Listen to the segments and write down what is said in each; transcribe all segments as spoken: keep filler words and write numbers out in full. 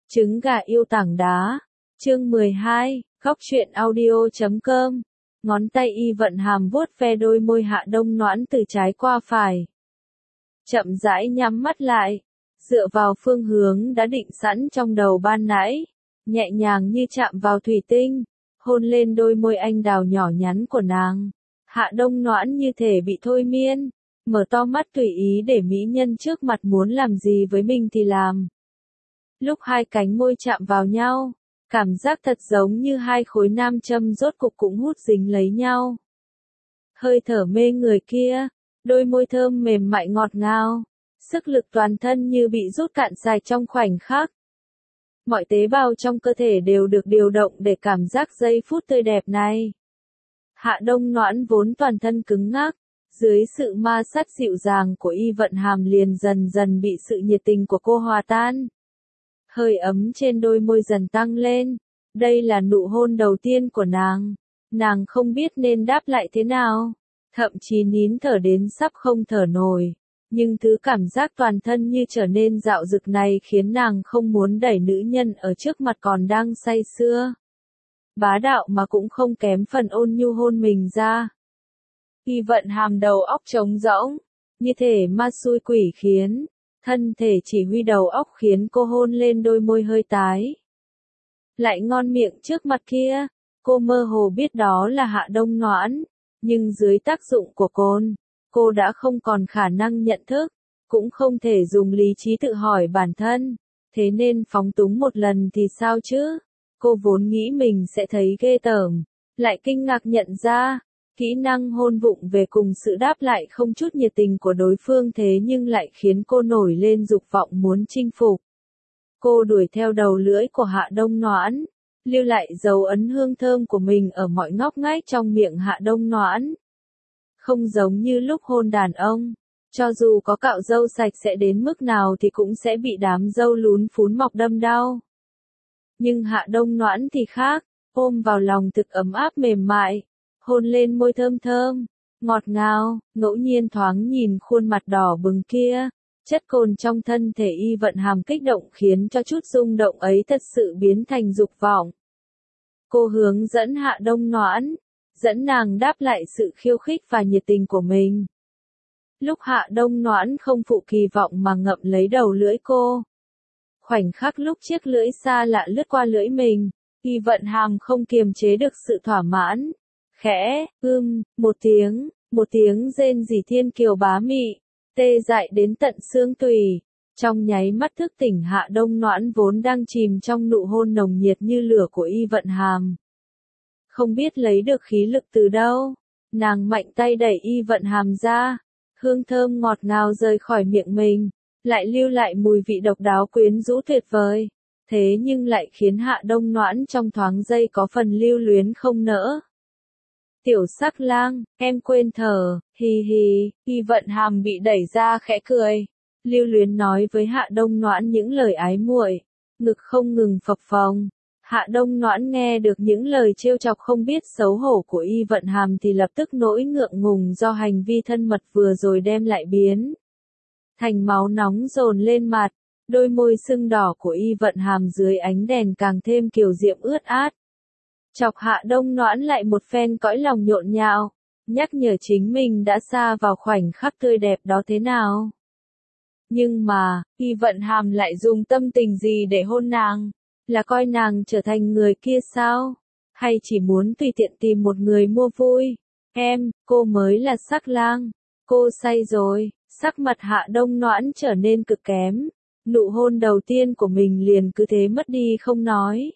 Trứng gà yêu tảng đá. Chương mười hai, góc truyện audio chấm com. Ngón tay Y Vận Hàm vuốt ve đôi môi Hạ Đông Noãn từ trái qua phải. Chậm rãi nhắm mắt lại, dựa vào phương hướng đã định sẵn trong đầu ban nãy, nhẹ nhàng như chạm vào thủy tinh, hôn lên đôi môi anh đào nhỏ nhắn của nàng. Hạ Đông Noãn như thể bị thôi miên, mở to mắt tùy ý để mỹ nhân trước mặt muốn làm gì với mình thì làm. Lúc hai cánh môi chạm vào nhau, cảm giác thật giống như hai khối nam châm rốt cục cũng hút dính lấy nhau. Hơi thở mê người kia, đôi môi thơm mềm mại ngọt ngào, sức lực toàn thân như bị rút cạn sạch trong khoảnh khắc. Mọi tế bào trong cơ thể đều được điều động để cảm giác giây phút tươi đẹp này. Hạ Đông Noãn vốn toàn thân cứng ngắc, dưới sự ma sát dịu dàng của Y Vận Hàm liền dần dần bị sự nhiệt tình của cô hòa tan. Hơi ấm trên đôi môi dần tăng lên, đây là nụ hôn đầu tiên của nàng, nàng không biết nên đáp lại thế nào, thậm chí nín thở đến sắp không thở nổi, nhưng thứ cảm giác toàn thân như trở nên dạo dực này khiến nàng không muốn đẩy nữ nhân ở trước mặt còn đang say sưa. Bá đạo mà cũng không kém phần ôn nhu hôn mình ra. Y Vận Hàm đầu óc trống rỗng, như thể ma xui quỷ khiến, thân thể chỉ huy đầu óc khiến cô hôn lên đôi môi hơi tái. Lại ngon miệng trước mặt kia, cô mơ hồ biết đó là Hạ Đông Noãn, nhưng dưới tác dụng của cồn, cô đã không còn khả năng nhận thức, cũng không thể dùng lý trí tự hỏi bản thân, thế nên phóng túng một lần thì sao chứ? Cô vốn nghĩ mình sẽ thấy ghê tởm, lại kinh ngạc nhận ra, kỹ năng hôn vụng về cùng sự đáp lại không chút nhiệt tình của đối phương thế nhưng lại khiến cô nổi lên dục vọng muốn chinh phục. Cô đuổi theo đầu lưỡi của Hạ Đông Noãn, lưu lại dấu ấn hương thơm của mình ở mọi ngóc ngách trong miệng Hạ Đông Noãn. Không giống như lúc hôn đàn ông, cho dù có cạo râu sạch sẽ đến mức nào thì cũng sẽ bị đám râu lún phún mọc đâm đau. Nhưng Hạ Đông Noãn thì khác, ôm vào lòng thực ấm áp mềm mại, hôn lên môi thơm thơm, ngọt ngào, ngẫu nhiên thoáng nhìn khuôn mặt đỏ bừng kia, chất cồn trong thân thể Y Vận Hàm kích động khiến cho chút rung động ấy thật sự biến thành dục vọng. Cô hướng dẫn Hạ Đông Noãn, dẫn nàng đáp lại sự khiêu khích và nhiệt tình của mình. Lúc Hạ Đông Noãn không phụ kỳ vọng mà ngậm lấy đầu lưỡi cô. Khoảnh khắc lúc chiếc lưỡi xa lạ lướt qua lưỡi mình, Y Vận Hàm không kiềm chế được sự thỏa mãn. Khẽ, ưm, một tiếng, một tiếng rên rỉ thiên kiều bá mị, tê dại đến tận xương tủy, trong nháy mắt thức tỉnh Hạ Đông Noãn vốn đang chìm trong nụ hôn nồng nhiệt như lửa của Y Vận Hàm. Không biết lấy được khí lực từ đâu, nàng mạnh tay đẩy Y Vận Hàm ra, hương thơm ngọt ngào rời khỏi miệng mình, lại lưu lại mùi vị độc đáo quyến rũ tuyệt vời, thế nhưng lại khiến Hạ Đông Noãn trong thoáng giây có phần lưu luyến không nỡ. Tiểu sắc lang, em quên thở, hì hì, Y Vận Hàm bị đẩy ra khẽ cười, lưu luyến nói với Hạ Đông Noãn những lời ái muội, ngực không ngừng phập phồng. Hạ Đông Noãn nghe được những lời trêu chọc không biết xấu hổ của Y Vận Hàm thì lập tức nỗi ngượng ngùng do hành vi thân mật vừa rồi đem lại biến thành máu nóng dồn lên mặt, đôi môi sưng đỏ của Y Vận Hàm dưới ánh đèn càng thêm kiều diễm ướt át. Chọc Hạ Đông Noãn lại một phen cõi lòng nhộn nhạo, nhắc nhở chính mình đã xa vào khoảnh khắc tươi đẹp đó thế nào. Nhưng mà, Y Vận Hàm lại dùng tâm tình gì để hôn nàng? Là coi nàng trở thành người kia sao? Hay chỉ muốn tùy tiện tìm một người mua vui? Em, cô mới là sắc lang. Cô say rồi, sắc mặt Hạ Đông Noãn trở nên cực kém. Nụ hôn đầu tiên của mình liền cứ thế mất đi không nói.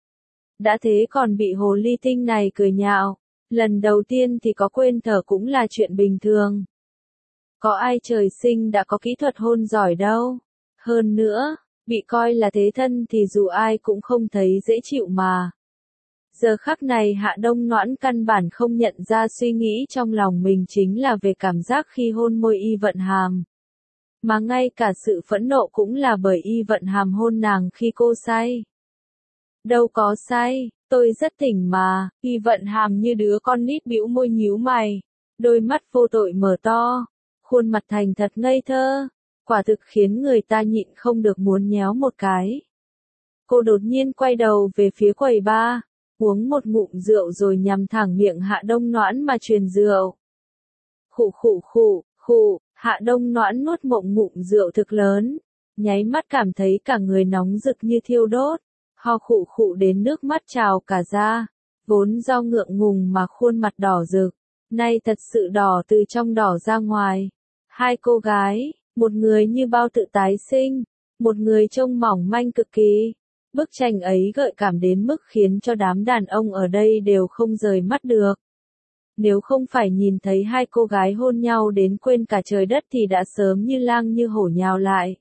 Đã thế còn bị hồ ly tinh này cười nhạo. Lần đầu tiên thì có quên thở cũng là chuyện bình thường. Có ai trời sinh đã có kỹ thuật hôn giỏi đâu. Hơn nữa, bị coi là thế thân thì dù ai cũng không thấy dễ chịu mà. Giờ khắc này Hạ Đông Noãn căn bản không nhận ra suy nghĩ trong lòng mình chính là về cảm giác khi hôn môi Y Vận Hàm. Mà ngay cả sự phẫn nộ cũng là bởi Y Vận Hàm hôn nàng khi cô say. Đâu có say, tôi rất tỉnh mà. Y Vận Hàm như đứa con nít bĩu môi nhíu mày, đôi mắt vô tội mở to, khuôn mặt thành thật ngây thơ. Quả thực khiến người ta nhịn không được muốn nhéo một cái. Cô đột nhiên quay đầu về phía quầy bar, uống một ngụm rượu rồi nhằm thẳng miệng Hạ Đông Noãn mà truyền rượu. Khụ khụ khụ, khụ, Hạ Đông Noãn nuốt một ngụm rượu thực lớn, nháy mắt cảm thấy cả người nóng rực như thiêu đốt, ho khụ khụ đến nước mắt trào cả ra, vốn do ngượng ngùng mà khuôn mặt đỏ rực, nay thật sự đỏ từ trong đỏ ra ngoài. Hai cô gái, một người như bao tự tái sinh, một người trông mỏng manh cực kỳ. Bức tranh ấy gợi cảm đến mức khiến cho đám đàn ông ở đây đều không rời mắt được. Nếu không phải nhìn thấy hai cô gái hôn nhau đến quên cả trời đất thì đã sớm như lang như hổ nhào lại.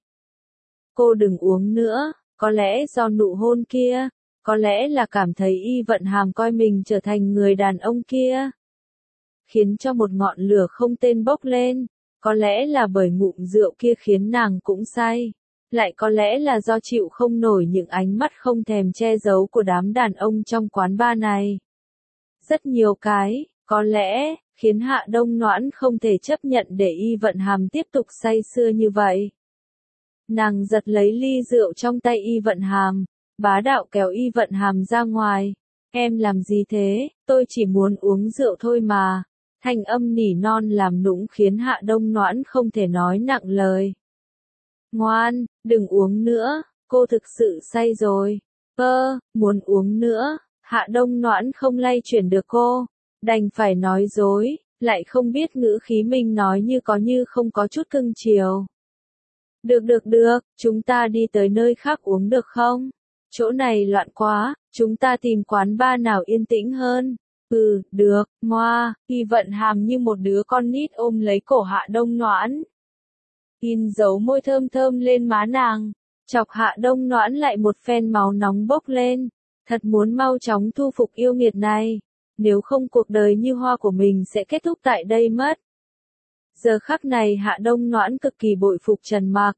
Cô đừng uống nữa, có lẽ do nụ hôn kia, có lẽ là cảm thấy Y Vận Hàm coi mình trở thành người đàn ông kia, khiến cho một ngọn lửa không tên bốc lên, có lẽ là bởi ngụm rượu kia khiến nàng cũng say. Lại có lẽ là do chịu không nổi những ánh mắt không thèm che giấu của đám đàn ông trong quán bar này. Rất nhiều cái, có lẽ, khiến Hạ Đông Noãn không thể chấp nhận để Y Vận Hàm tiếp tục say sưa như vậy. Nàng giật lấy ly rượu trong tay Y Vận Hàm, bá đạo kéo Y Vận Hàm ra ngoài. Em làm gì thế, tôi chỉ muốn uống rượu thôi mà. Thanh âm nỉ non làm nũng khiến Hạ Đông Noãn không thể nói nặng lời. Ngoan, đừng uống nữa, cô thực sự say rồi. Ơ, muốn uống nữa, Hạ Đông Noãn không lay chuyển được cô, đành phải nói dối, lại không biết ngữ khí mình nói như có như không có chút cưng chiều. Được được được, chúng ta đi tới nơi khác uống được không? Chỗ này loạn quá, chúng ta tìm quán bar nào yên tĩnh hơn. Ừ, được, moa, Y Vận Hàm như một đứa con nít ôm lấy cổ Hạ Đông Noãn. In dấu môi thơm thơm lên má nàng, chọc Hạ Đông Noãn lại một phen máu nóng bốc lên, thật muốn mau chóng thu phục yêu nghiệt này, nếu không cuộc đời như hoa của mình sẽ kết thúc tại đây mất. Giờ khắc này Hạ Đông Noãn cực kỳ bội phục Trần Mặc.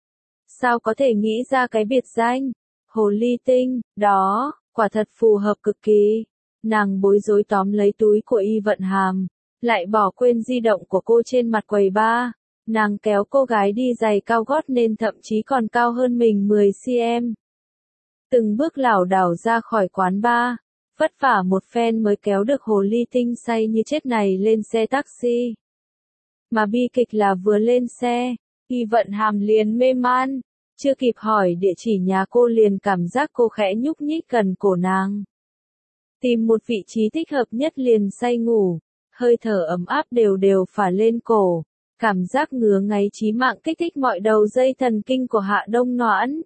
Sao có thể nghĩ ra cái biệt danh, hồ ly tinh, đó, quả thật phù hợp cực kỳ. Nàng bối rối tóm lấy túi của Y Vận Hàm, lại bỏ quên di động của cô trên mặt quầy bar. Nàng kéo cô gái đi giày cao gót nên thậm chí còn cao hơn mình mười xăng-ti-mét. Từng bước lảo đảo ra khỏi quán bar, vất vả một phen mới kéo được hồ ly tinh say như chết này lên xe taxi. Mà bi kịch là vừa lên xe, Y Vận Hàm liền mê man, chưa kịp hỏi địa chỉ nhà cô liền cảm giác cô khẽ nhúc nhích gần cổ nàng. Tìm một vị trí thích hợp nhất liền say ngủ, hơi thở ấm áp đều đều phả lên cổ. Cảm giác ngứa ngáy chí mạng kích thích mọi đầu dây thần kinh của Hạ Đông Noãn.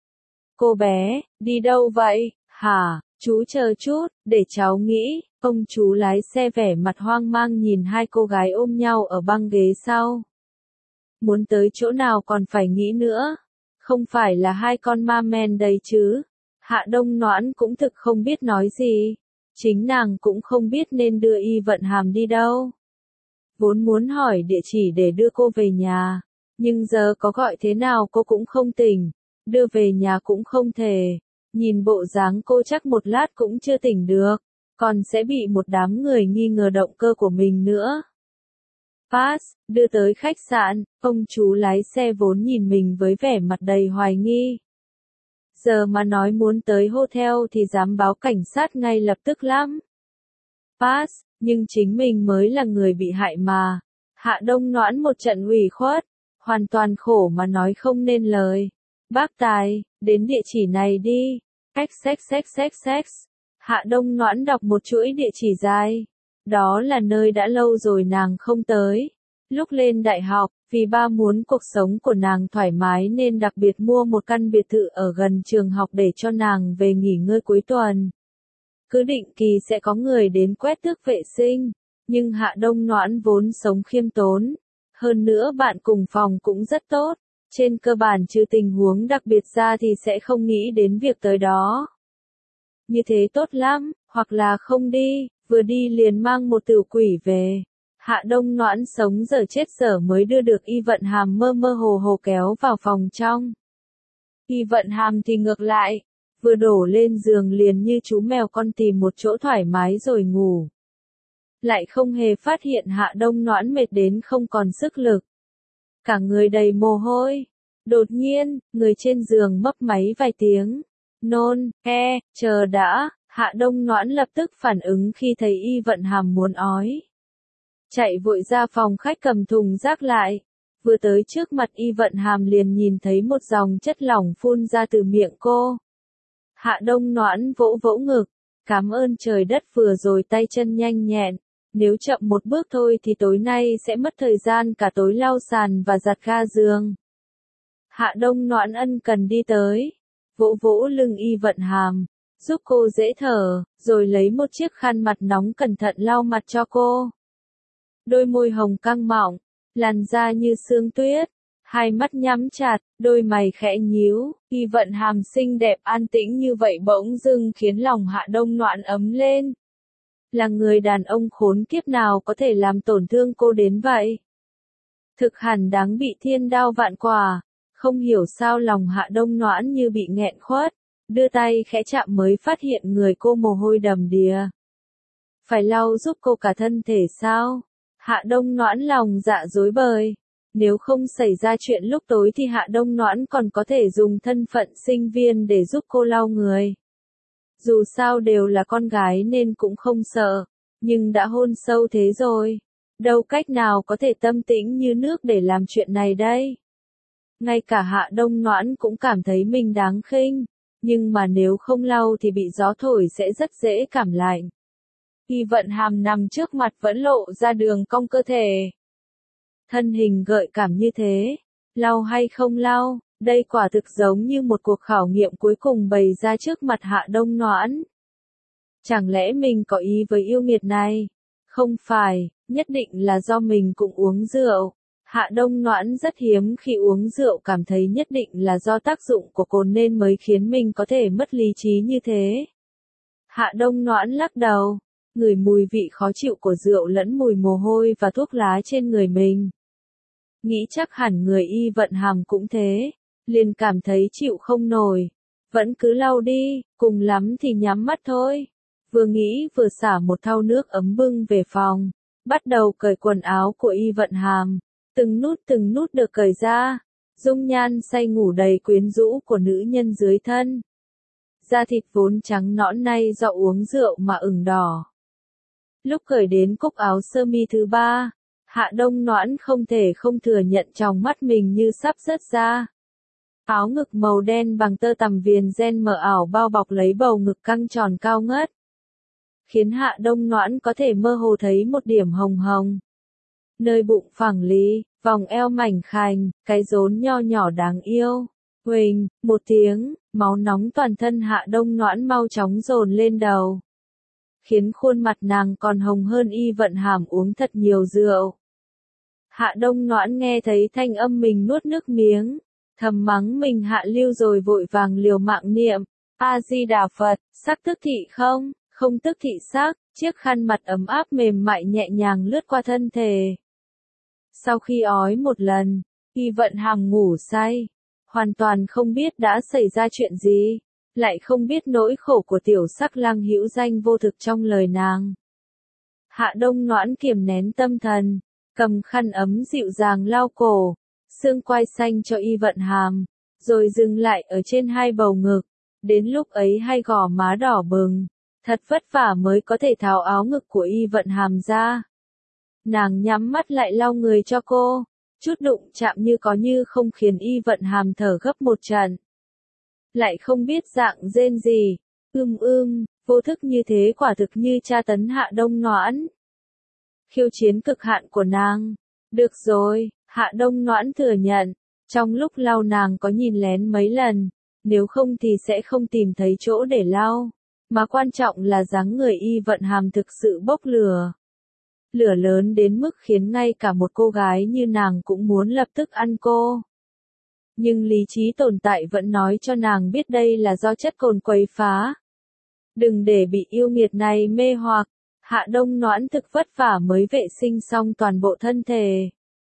Cô bé, đi đâu vậy, hả, chú chờ chút, để cháu nghĩ, ông chú lái xe vẻ mặt hoang mang nhìn hai cô gái ôm nhau ở băng ghế sau. Muốn tới chỗ nào còn phải nghĩ nữa, không phải là hai con ma men đây chứ. Hạ Đông Noãn cũng thực không biết nói gì, chính nàng cũng không biết nên đưa Y Vận Hàm đi đâu. Vốn muốn hỏi địa chỉ để đưa cô về nhà, nhưng giờ có gọi thế nào cô cũng không tỉnh, đưa về nhà cũng không thể, nhìn bộ dáng cô chắc một lát cũng chưa tỉnh được, còn sẽ bị một đám người nghi ngờ động cơ của mình nữa. Pass, đưa tới khách sạn, ông chú lái xe vốn nhìn mình với vẻ mặt đầy hoài nghi. Giờ mà nói muốn tới hotel thì dám báo cảnh sát ngay lập tức lắm. Pass, nhưng chính mình mới là người bị hại mà. Hạ Đông Noãn một trận ủy khuất, hoàn toàn khổ mà nói không nên lời. Bác tài, đến địa chỉ này đi. xxxxx. Hạ Đông Noãn đọc một chuỗi địa chỉ dài. Đó là nơi đã lâu rồi nàng không tới. Lúc lên đại học, vì ba muốn cuộc sống của nàng thoải mái nên đặc biệt mua một căn biệt thự ở gần trường học để cho nàng về nghỉ ngơi cuối tuần. Cứ định kỳ sẽ có người đến quét tước vệ sinh, nhưng Hạ Đông Noãn vốn sống khiêm tốn. Hơn nữa bạn cùng phòng cũng rất tốt, trên cơ bản trừ tình huống đặc biệt ra thì sẽ không nghĩ đến việc tới đó. Như thế tốt lắm, hoặc là không đi, vừa đi liền mang một tiểu quỷ về. Hạ Đông Noãn sống giờ chết giờ mới đưa được Y Vận Hàm mơ mơ hồ hồ kéo vào phòng trong. Y Vận Hàm thì ngược lại, vừa đổ lên giường liền như chú mèo con tìm một chỗ thoải mái rồi ngủ. Lại không hề phát hiện Hạ Đông Noãn mệt đến không còn sức lực. Cả người đầy mồ hôi. Đột nhiên, người trên giường mấp máy vài tiếng. Nôn, e, chờ đã, Hạ Đông Noãn lập tức phản ứng khi thấy Y Vận Hàm muốn ói. Chạy vội ra phòng khách cầm thùng rác lại. Vừa tới trước mặt Y Vận Hàm liền nhìn thấy một dòng chất lỏng phun ra từ miệng cô. Hạ Đông Noãn vỗ vỗ ngực. Cảm ơn trời đất vừa rồi tay chân nhanh nhẹn. Nếu chậm một bước thôi thì tối nay sẽ mất thời gian cả tối lau sàn và giặt ga giường. Hạ Đông Noãn ân cần đi tới. Vỗ vỗ lưng Y Vận Hàm. Giúp cô dễ thở, rồi lấy một chiếc khăn mặt nóng cẩn thận lau mặt cho cô. Đôi môi hồng căng mọng, làn da như sương tuyết, hai mắt nhắm chặt, đôi mày khẽ nhíu, Y Vận Hàm xinh đẹp an tĩnh như vậy bỗng dưng khiến lòng Hạ Đông Noãn ấm lên. Là người đàn ông khốn kiếp nào có thể làm tổn thương cô đến vậy? Thực hẳn đáng bị thiên đao vạn quả, không hiểu sao lòng Hạ Đông Noãn như bị nghẹn khuất, đưa tay khẽ chạm mới phát hiện người cô mồ hôi đầm đìa. Phải lau giúp cô cả thân thể sao? Hạ Đông Noãn lòng dạ rối bời. Nếu không xảy ra chuyện lúc tối thì Hạ Đông Noãn còn có thể dùng thân phận sinh viên để giúp cô lau người. Dù sao đều là con gái nên cũng không sợ, nhưng đã hôn sâu thế rồi, đâu cách nào có thể tâm tĩnh như nước để làm chuyện này đây. Ngay cả Hạ Đông Noãn cũng cảm thấy mình đáng khinh, nhưng mà nếu không lau thì bị gió thổi sẽ rất dễ cảm lạnh. Y Vận Hàm nằm trước mặt vẫn lộ ra đường cong cơ thể. Thân hình gợi cảm như thế, lau hay không lau, đây quả thực giống như một cuộc khảo nghiệm cuối cùng bày ra trước mặt Hạ Đông Noãn. Chẳng lẽ mình có ý với yêu nghiệt này? Không phải, nhất định là do mình cũng uống rượu. Hạ Đông Noãn rất hiếm khi uống rượu cảm thấy nhất định là do tác dụng của cồn nên mới khiến mình có thể mất lý trí như thế. Hạ Đông Noãn lắc đầu, ngửi mùi vị khó chịu của rượu lẫn mùi mồ hôi và thuốc lá trên người mình. Nghĩ chắc hẳn người Y Vận Hàm cũng thế, liền cảm thấy chịu không nổi. Vẫn cứ lau đi, cùng lắm thì nhắm mắt thôi. Vừa nghĩ vừa xả một thau nước ấm bưng về phòng, bắt đầu cởi quần áo của Y Vận Hàm. Từng nút từng nút được cởi ra, dung nhan say ngủ đầy quyến rũ của nữ nhân dưới thân. Da thịt vốn trắng nõn nay do uống rượu mà ửng đỏ. Lúc cởi đến cúc áo sơ mi thứ ba, Hạ Đông Noãn không thể không thừa nhận trong mắt mình như sắp rớt ra. Áo ngực màu đen bằng tơ tằm viền ren mờ ảo bao bọc lấy bầu ngực căng tròn cao ngất, khiến Hạ Đông Noãn có thể mơ hồ thấy một điểm hồng hồng. Nơi bụng phẳng lì, vòng eo mảnh khảnh, cái rốn nho nhỏ đáng yêu. Huỳnh, một tiếng, máu nóng toàn thân Hạ Đông Noãn mau chóng dồn lên đầu, khiến khuôn mặt nàng còn hồng hơn Y Vận Hàm uống thật nhiều rượu. Hạ Đông Noãn nghe thấy thanh âm mình nuốt nước miếng, thầm mắng mình hạ lưu rồi vội vàng liều mạng niệm, A-di-đà Phật, sắc tức thị không, không tức thị sắc, chiếc khăn mặt ấm áp mềm mại nhẹ nhàng lướt qua thân thể. Sau khi ói một lần, Y Vận Hàm ngủ say, hoàn toàn không biết đã xảy ra chuyện gì, lại không biết nỗi khổ của tiểu sắc lang hữu danh vô thực trong lời nàng. Hạ Đông Noãn kiềm nén tâm thần, cầm khăn ấm dịu dàng lau cổ, xương quai xanh cho Y Vận Hàm, rồi dừng lại ở trên hai bầu ngực. Đến lúc ấy hai gò má đỏ bừng, thật vất vả mới có thể tháo áo ngực của Y Vận Hàm ra. Nàng nhắm mắt lại lau người cho cô, chút đụng chạm như có như không khiến Y Vận Hàm thở gấp một trận. Lại không biết dạng rên gì, ưm ưm, vô thức như thế quả thực như tra tấn Hạ Đông Noãn. Khiêu chiến cực hạn của nàng. Được rồi, Hạ Đông Noãn thừa nhận, trong lúc lau nàng có nhìn lén mấy lần, nếu không thì sẽ không tìm thấy chỗ để lau. Mà quan trọng là dáng người Y Vận Hàm thực sự bốc lửa. Lửa lớn đến mức khiến ngay cả một cô gái như nàng cũng muốn lập tức ăn cô. Nhưng lý trí tồn tại vẫn nói cho nàng biết đây là do chất cồn quấy phá. Đừng để bị yêu nghiệt này mê hoặc, Hạ Đông Noãn thực vất vả mới vệ sinh xong toàn bộ thân thể.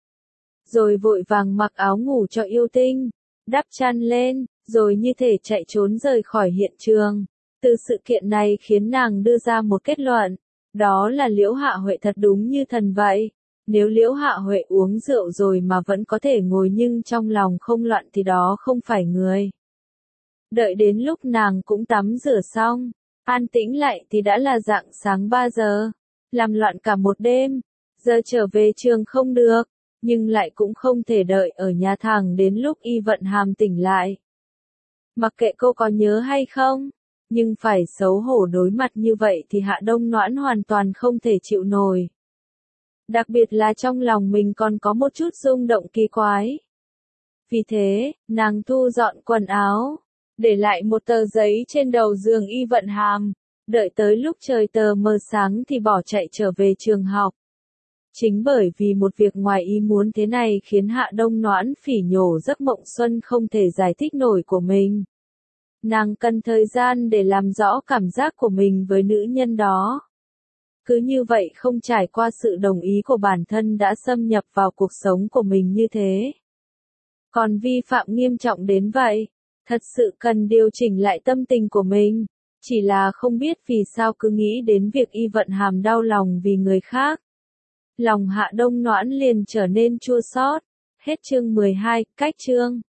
Rồi vội vàng mặc áo ngủ cho yêu tinh, đắp chăn lên, rồi như thể chạy trốn rời khỏi hiện trường. Từ sự kiện này khiến nàng đưa ra một kết luận, đó là Liễu Hạ Huệ thật đúng như thần vậy. Nếu Liễu Hạ Huệ uống rượu rồi mà vẫn có thể ngồi nhưng trong lòng không loạn thì đó không phải người. Đợi đến lúc nàng cũng tắm rửa xong, an tĩnh lại thì đã là rạng sáng ba giờ. Làm loạn cả một đêm, giờ trở về trường không được, nhưng lại cũng không thể đợi ở nhà thẳng đến lúc Y Vận Hàm tỉnh lại. Mặc kệ cô có nhớ hay không, nhưng phải xấu hổ đối mặt như vậy thì Hạ Đông Noãn hoàn toàn không thể chịu nổi. Đặc biệt là trong lòng mình còn có một chút rung động kỳ quái. Vì thế, nàng thu dọn quần áo, để lại một tờ giấy trên đầu giường Y Vận Hàm, đợi tới lúc trời tờ mờ sáng thì bỏ chạy trở về trường học. Chính bởi vì một việc ngoài ý muốn thế này khiến Hạ Đông Noãn phỉ nhổ giấc mộng xuân không thể giải thích nổi của mình. Nàng cần thời gian để làm rõ cảm giác của mình với nữ nhân đó. Cứ như vậy không trải qua sự đồng ý của bản thân đã xâm nhập vào cuộc sống của mình như thế. Còn vi phạm nghiêm trọng đến vậy, thật sự cần điều chỉnh lại tâm tình của mình. Chỉ là không biết vì sao cứ nghĩ đến việc Y Vận Hàm đau lòng vì người khác. Lòng Hạ Đông Noãn liền trở nên chua xót. Hết chương mười hai, cách chương.